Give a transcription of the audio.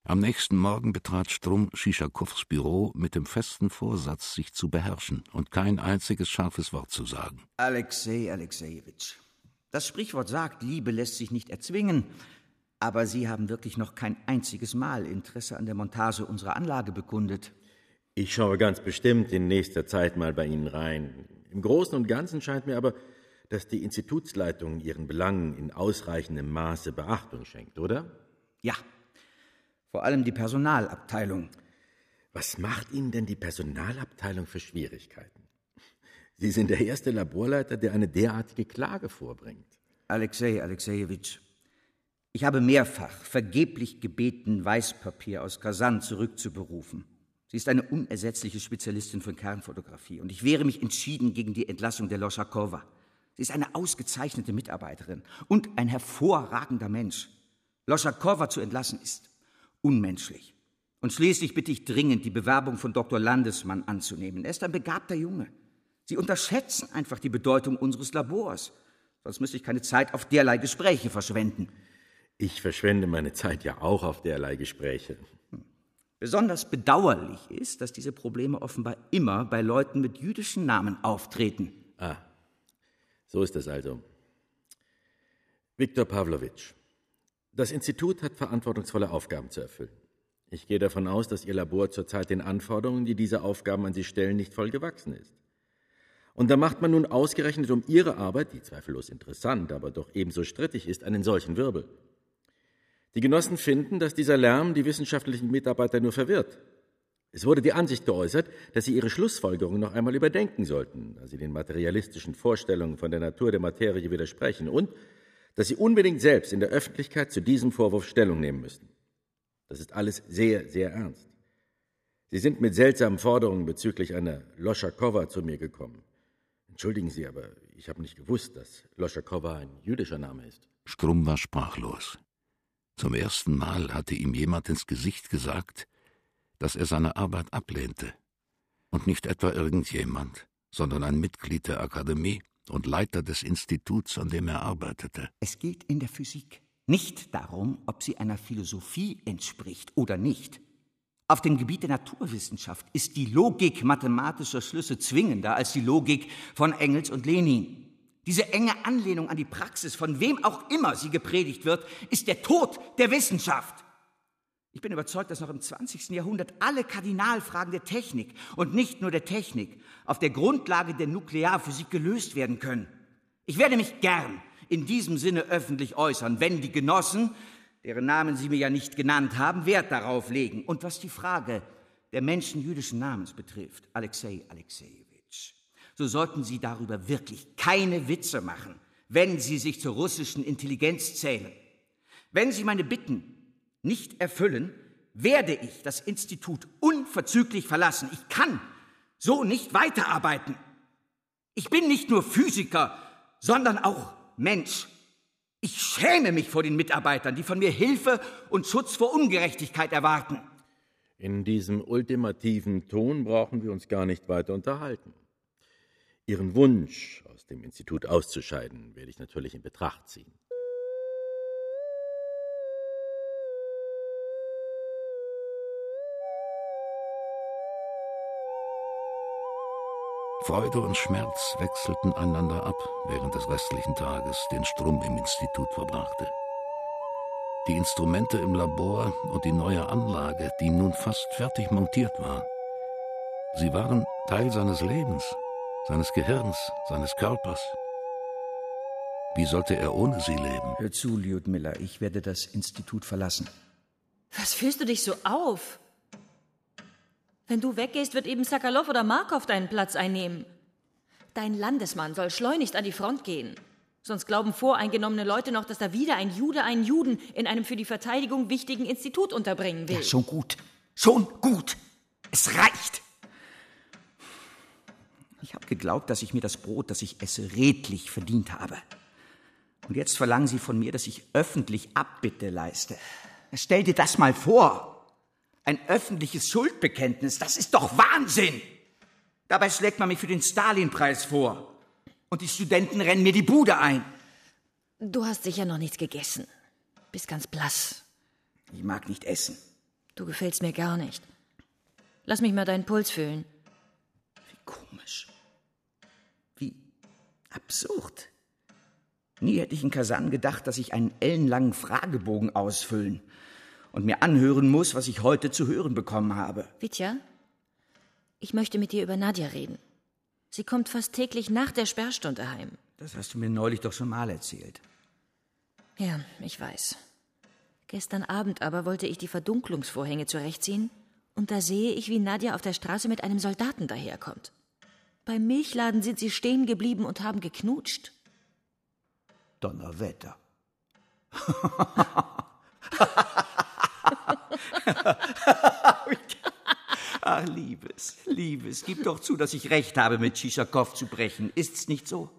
Am nächsten Morgen betrat Strumm Schischakow's Büro mit dem festen Vorsatz, sich zu beherrschen und kein einziges scharfes Wort zu sagen. Alexei Alexejewitsch, das Sprichwort sagt, Liebe lässt sich nicht erzwingen, aber Sie haben wirklich noch kein einziges Mal Interesse an der Montage unserer Anlage bekundet. Ich schaue ganz bestimmt in nächster Zeit mal bei Ihnen rein. Im Großen und Ganzen scheint mir aber, dass die Institutsleitung Ihren Belangen in ausreichendem Maße Beachtung schenkt, oder? Ja. Vor allem die Personalabteilung. Was macht Ihnen denn die Personalabteilung für Schwierigkeiten? Sie sind der erste Laborleiter, der eine derartige Klage vorbringt. Alexei Alexejewitsch, ich habe mehrfach vergeblich gebeten, Weißpapier aus Kasan zurückzuberufen. Sie ist eine unersetzliche Spezialistin für Kernfotografie und ich wehre mich entschieden gegen die Entlassung der Loschakowa. Sie ist eine ausgezeichnete Mitarbeiterin und ein hervorragender Mensch. Loschakowa zu entlassen ist unmenschlich. Und schließlich bitte ich dringend, die Bewerbung von Dr. Landesmann anzunehmen. Er ist ein begabter Junge. Sie unterschätzen einfach die Bedeutung unseres Labors. Sonst müsste ich keine Zeit auf derlei Gespräche verschwenden. Ich verschwende meine Zeit ja auch auf derlei Gespräche. Besonders bedauerlich ist, dass diese Probleme offenbar immer bei Leuten mit jüdischen Namen auftreten. Ah, so ist es also. Viktor Pawlowitsch, das Institut hat verantwortungsvolle Aufgaben zu erfüllen. Ich gehe davon aus, dass Ihr Labor zurzeit den Anforderungen, die diese Aufgaben an Sie stellen, nicht voll gewachsen ist. Und da macht man nun ausgerechnet um Ihre Arbeit, die zweifellos interessant, aber doch ebenso strittig ist, einen solchen Wirbel. Die Genossen finden, dass dieser Lärm die wissenschaftlichen Mitarbeiter nur verwirrt. Es wurde die Ansicht geäußert, dass sie ihre Schlussfolgerungen noch einmal überdenken sollten, da sie den materialistischen Vorstellungen von der Natur der Materie widersprechen und dass sie unbedingt selbst in der Öffentlichkeit zu diesem Vorwurf Stellung nehmen müssten. Das ist alles sehr, sehr ernst. Sie sind mit seltsamen Forderungen bezüglich einer Loschakowa zu mir gekommen. Entschuldigen Sie, aber ich habe nicht gewusst, dass Loschakowa ein jüdischer Name ist. Strumm war sprachlos. Zum ersten Mal hatte ihm jemand ins Gesicht gesagt, dass er seine Arbeit ablehnte. Und nicht etwa irgendjemand, sondern ein Mitglied der Akademie und Leiter des Instituts, an dem er arbeitete. Es geht in der Physik nicht darum, ob sie einer Philosophie entspricht oder nicht. Auf dem Gebiet der Naturwissenschaft ist die Logik mathematischer Schlüsse zwingender als die Logik von Engels und Lenin. Diese enge Anlehnung an die Praxis, von wem auch immer sie gepredigt wird, ist der Tod der Wissenschaft. Ich bin überzeugt, dass noch im 20. Jahrhundert alle Kardinalfragen der Technik und nicht nur der Technik auf der Grundlage der Nuklearphysik gelöst werden können. Ich werde mich gern in diesem Sinne öffentlich äußern, wenn die Genossen, deren Namen Sie mir ja nicht genannt haben, Wert darauf legen. Und was die Frage der menschenjüdischen Namens betrifft, Alexei Alexejewitsch, so sollten Sie darüber wirklich keine Witze machen, wenn Sie sich zur russischen Intelligenz zählen. Wenn Sie meine Bitten nicht erfüllen, werde ich das Institut unverzüglich verlassen. Ich kann so nicht weiterarbeiten. Ich bin nicht nur Physiker, sondern auch Mensch. Ich schäme mich vor den Mitarbeitern, die von mir Hilfe und Schutz vor Ungerechtigkeit erwarten. In diesem ultimativen Ton brauchen wir uns gar nicht weiter unterhalten. Ihren Wunsch, aus dem Institut auszuscheiden, werde ich natürlich in Betracht ziehen. Freude und Schmerz wechselten einander ab während des restlichen Tages, den Strumm im Institut verbrachte. Die Instrumente im Labor und die neue Anlage, die nun fast fertig montiert war. Sie waren Teil seines Lebens, seines Gehirns, seines Körpers. Wie sollte er ohne sie leben? Hör zu, Lyudmila, ich werde das Institut verlassen. Was fühlst du dich so auf? Wenn du weggehst, wird eben Sakalow oder Markov deinen Platz einnehmen. Dein Landesmann soll schleunigst an die Front gehen. Sonst glauben voreingenommene Leute noch, dass da wieder ein Jude einen Juden in einem für die Verteidigung wichtigen Institut unterbringen will. Ja, schon gut. Schon gut. Es reicht. Ich habe geglaubt, dass ich mir das Brot, das ich esse, redlich verdient habe. Und jetzt verlangen Sie von mir, dass ich öffentlich Abbitte leiste. Stell dir das mal vor. Ein öffentliches Schuldbekenntnis, das ist doch Wahnsinn! Dabei schlägt man mich für den Stalin-Preis vor. Und die Studenten rennen mir die Bude ein. Du hast sicher noch nichts gegessen. Bist ganz blass. Ich mag nicht essen. Du gefällst mir gar nicht. Lass mich mal deinen Puls fühlen. Wie komisch. Wie absurd. Nie hätte ich in Kasan gedacht, dass ich einen ellenlangen Fragebogen ausfüllen und mir anhören muss, was ich heute zu hören bekommen habe. Vitya, ich möchte mit dir über Nadja reden. Sie kommt fast täglich nach der Sperrstunde heim. Das hast du mir neulich doch schon mal erzählt. Ja, ich weiß. Gestern Abend aber wollte ich die Verdunklungsvorhänge zurechtziehen und da sehe ich, wie Nadja auf der Straße mit einem Soldaten daherkommt. Beim Milchladen sind sie stehen geblieben und haben geknutscht. Donnerwetter. Ach, Liebes, gib doch zu, dass ich recht habe, mit Tschitschakow zu brechen. Ist's nicht so?